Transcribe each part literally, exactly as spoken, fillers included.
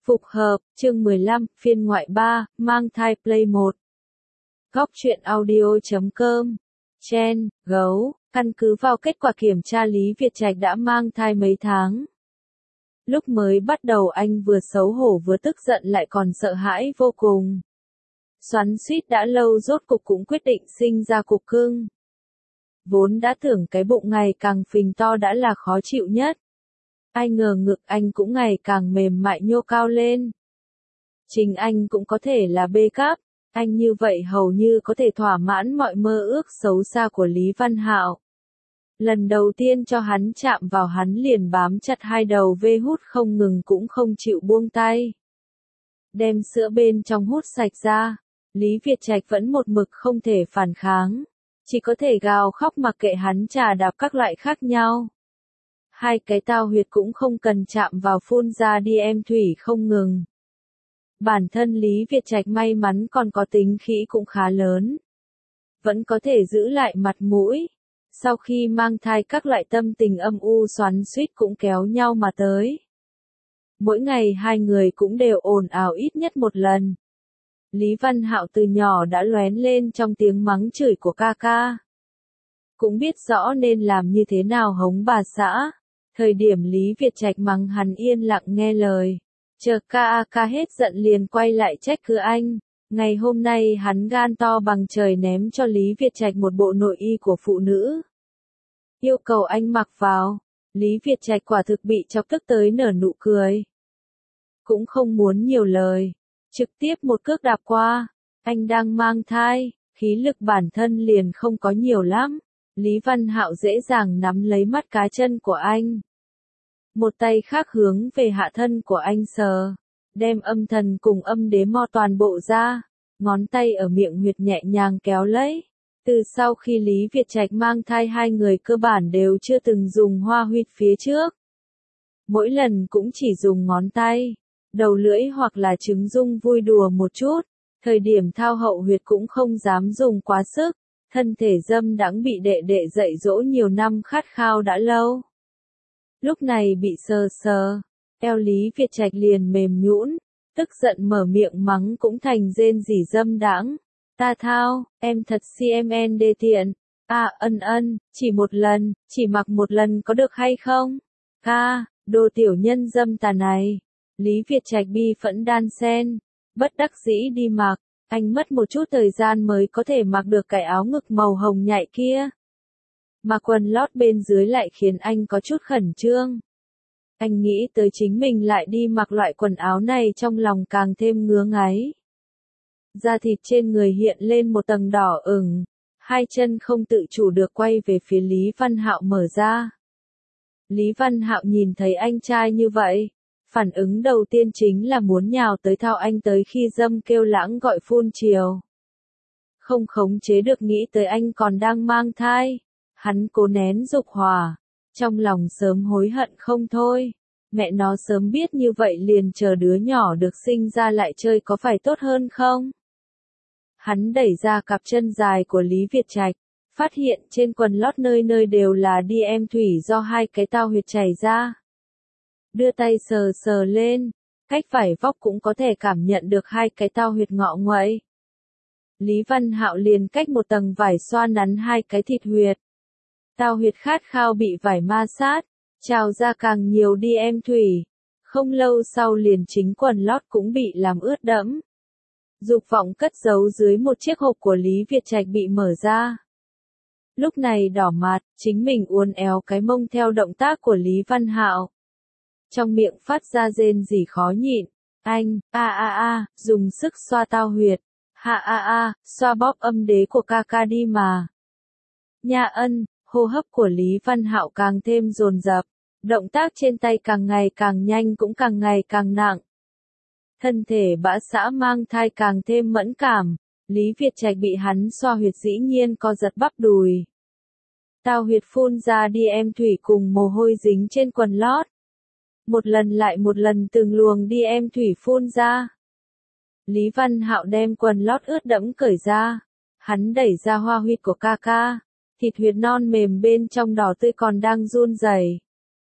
Phục hợp, chương mười lăm, phiên ngoại ba, mang thai play một. Góc truyện audio chấm com. Chen, gấu, căn cứ vào kết quả kiểm tra Lý Việt Trạch đã mang thai mấy tháng. Lúc mới bắt đầu anh vừa xấu hổ vừa tức giận lại còn sợ hãi vô cùng. Xoắn xuýt đã lâu rốt cục cũng quyết định sinh ra cục cưng. Vốn đã tưởng cái bụng ngày càng phình to đã là khó chịu nhất. Ai ngờ ngực anh cũng ngày càng mềm mại nhô cao lên. Chính anh cũng có thể là bê cáp, anh như vậy hầu như có thể thỏa mãn mọi mơ ước xấu xa của Lý Văn Hạo. Lần đầu tiên cho hắn chạm vào hắn liền bám chặt hai đầu vê hút không ngừng cũng không chịu buông tay. Đem sữa bên trong hút sạch ra, Lý Việt Trạch vẫn một mực không thể phản kháng. Chỉ có thể gào khóc mặc kệ hắn trà đạp các loại khác nhau. Hai cái tao huyệt cũng không cần chạm vào phun ra đi em thủy không ngừng. Bản thân Lý Việt Trạch may mắn còn có tính khí cũng khá lớn. Vẫn có thể giữ lại mặt mũi. Sau khi mang thai các loại tâm tình âm u xoắn xuýt cũng kéo nhau mà tới. Mỗi ngày hai người cũng đều ồn ào ít nhất một lần. Lý Văn Hạo từ nhỏ đã lóe lên trong tiếng mắng chửi của ca ca. Cũng biết rõ nên làm như thế nào hống bà xã. Thời điểm Lý Việt Trạch mắng hắn yên lặng nghe lời. Chờ ca ca hết giận liền quay lại trách cứ anh. Ngày hôm nay hắn gan to bằng trời ném cho Lý Việt Trạch một bộ nội y của phụ nữ. Yêu cầu anh mặc vào. Lý Việt Trạch quả thực bị chọc tức tới nở nụ cười. Cũng không muốn nhiều lời. Trực tiếp một cước đạp qua. Anh đang mang thai, khí lực bản thân liền không có nhiều lắm. Lý Văn Hạo dễ dàng nắm lấy mắt cá chân của anh. Một tay khác hướng về hạ thân của anh sờ. Đem âm thần cùng âm đế mo toàn bộ ra. Ngón tay ở miệng huyệt nhẹ nhàng kéo lấy. Từ sau khi Lý Việt Trạch mang thai hai người cơ bản đều chưa từng dùng hoa huyệt phía trước. Mỗi lần cũng chỉ dùng ngón tay, đầu lưỡi hoặc là trứng dung vui đùa một chút. Thời điểm thao hậu huyệt cũng không dám dùng quá sức. Thân thể dâm đãng bị đệ đệ dạy dỗ nhiều năm khát khao đã lâu. Lúc này bị sờ sờ, eo Lý Việt Trạch liền mềm nhũn, tức giận mở miệng mắng cũng thành rên rỉ dâm đãng. Ta thao, em thật xê em en đê tiện. À ân ân, chỉ một lần, chỉ mặc một lần có được hay không? Ca, đồ tiểu nhân dâm tà này. Lý Việt Trạch bi phẫn đan sen, bất đắc dĩ đi mặc. Anh mất một chút thời gian mới có thể mặc được cái áo ngực màu hồng nhạy kia. Mà quần lót bên dưới lại khiến anh có chút khẩn trương. Anh nghĩ tới chính mình lại đi mặc loại quần áo này trong lòng càng thêm ngứa ngáy. Da thịt trên người hiện lên một tầng đỏ ửng, hai chân không tự chủ được quay về phía Lý Văn Hạo mở ra. Lý Văn Hạo nhìn thấy anh trai như vậy. Phản ứng đầu tiên chính là muốn nhào tới thao anh tới khi dâm kêu lãng gọi phun chiều. Không khống chế được nghĩ tới anh còn đang mang thai. Hắn cố nén dục hỏa. Trong lòng sớm hối hận không thôi. Mẹ nó sớm biết như vậy liền chờ đứa nhỏ được sinh ra lại chơi có phải tốt hơn không? Hắn đẩy ra cặp chân dài của Lý Việt Trạch. Phát hiện trên quần lót nơi nơi đều là đi em thủy do hai cái tao huyệt chảy ra. Đưa tay sờ sờ lên, cách vải vóc cũng có thể cảm nhận được hai cái tao huyệt ngọ nguậy. Lý Văn Hạo liền cách một tầng vải xoa nắn hai cái thịt huyệt. Tao huyệt khát khao bị vải ma sát, trào ra càng nhiều đi em thủy. Không lâu sau liền chính quần lót cũng bị làm ướt đẫm. Dục vọng cất giấu dưới một chiếc hộp của Lý Việt Trạch bị mở ra. Lúc này đỏ mặt, chính mình uốn éo cái mông theo động tác của Lý Văn Hạo. Trong miệng phát ra rên rỉ khó nhịn. Anh, a a a, dùng sức xoa tao huyệt. Ha a a, xoa bóp âm đế của ca ca đi mà. Nha ân, hô hấp của Lý Văn Hạo càng thêm dồn dập. Động tác trên tay càng ngày càng nhanh cũng càng ngày càng nặng. Thân thể bã xã mang thai càng thêm mẫn cảm. Lý Việt Trạch bị hắn xoa huyệt dĩ nhiên co giật bắp đùi. Tao huyệt phun ra đi em thủy cùng mồ hôi dính trên quần lót. Một lần lại một lần từng luồng đi em thủy phun ra. Lý Văn Hạo đem quần lót ướt đẫm cởi ra. Hắn đẩy ra hoa huyệt của ca ca. Thịt huyệt non mềm bên trong đỏ tươi còn đang run rẩy.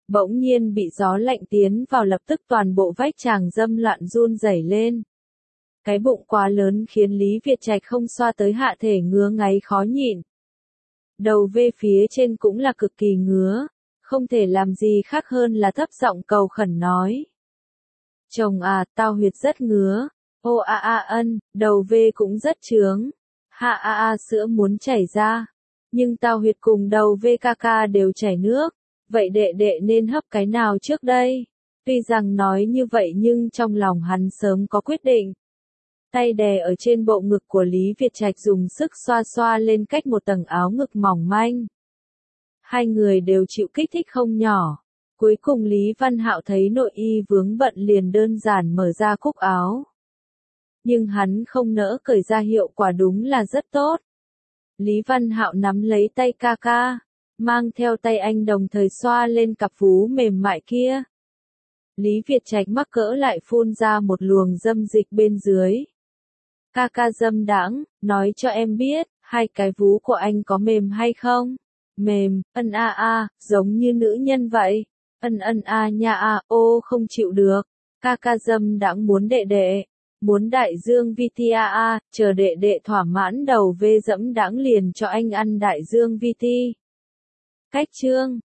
Bỗng nhiên bị gió lạnh tiến vào, lập tức toàn bộ vách chàng dâm loạn run rẩy lên. Cái bụng quá lớn khiến Lý Việt Trạch không xoa tới hạ thể ngứa ngáy khó nhịn. Đầu V phía trên cũng là cực kỳ ngứa, không thể làm gì khác hơn là thấp giọng cầu khẩn nói. Chồng à, tao huyệt rất ngứa, ô a a ân, đầu V cũng rất trướng, hạ a a sữa muốn chảy ra, nhưng tao huyệt cùng đầu V ca ca đều chảy nước, vậy đệ đệ nên hấp cái nào trước đây? Tuy rằng nói như vậy nhưng trong lòng hắn sớm có quyết định. Tay đè ở trên bộ ngực của Lý Việt Trạch dùng sức xoa xoa lên cách một tầng áo ngực mỏng manh. Hai người đều chịu kích thích không nhỏ. Cuối cùng Lý Văn Hạo thấy nội y vướng bận liền đơn giản mở ra cúc áo. Nhưng hắn không nỡ cởi ra, hiệu quả đúng là rất tốt. Lý Văn Hạo nắm lấy tay ca ca, mang theo tay anh đồng thời xoa lên cặp vú mềm mại kia. Lý Việt Trạch mắc cỡ lại phun ra một luồng dâm dịch bên dưới. Ca ca dâm đãng, nói cho em biết, hai cái vú của anh có mềm hay không? Mềm, ân a a, giống như nữ nhân vậy. Ân ân a nha a, ô không chịu được. Ca ca dâm đãng muốn đệ đệ, muốn đại dương vi ti a a, chờ đệ đệ thỏa mãn đầu V dẫm đãng liền cho anh ăn đại dương vi ti. Cách chương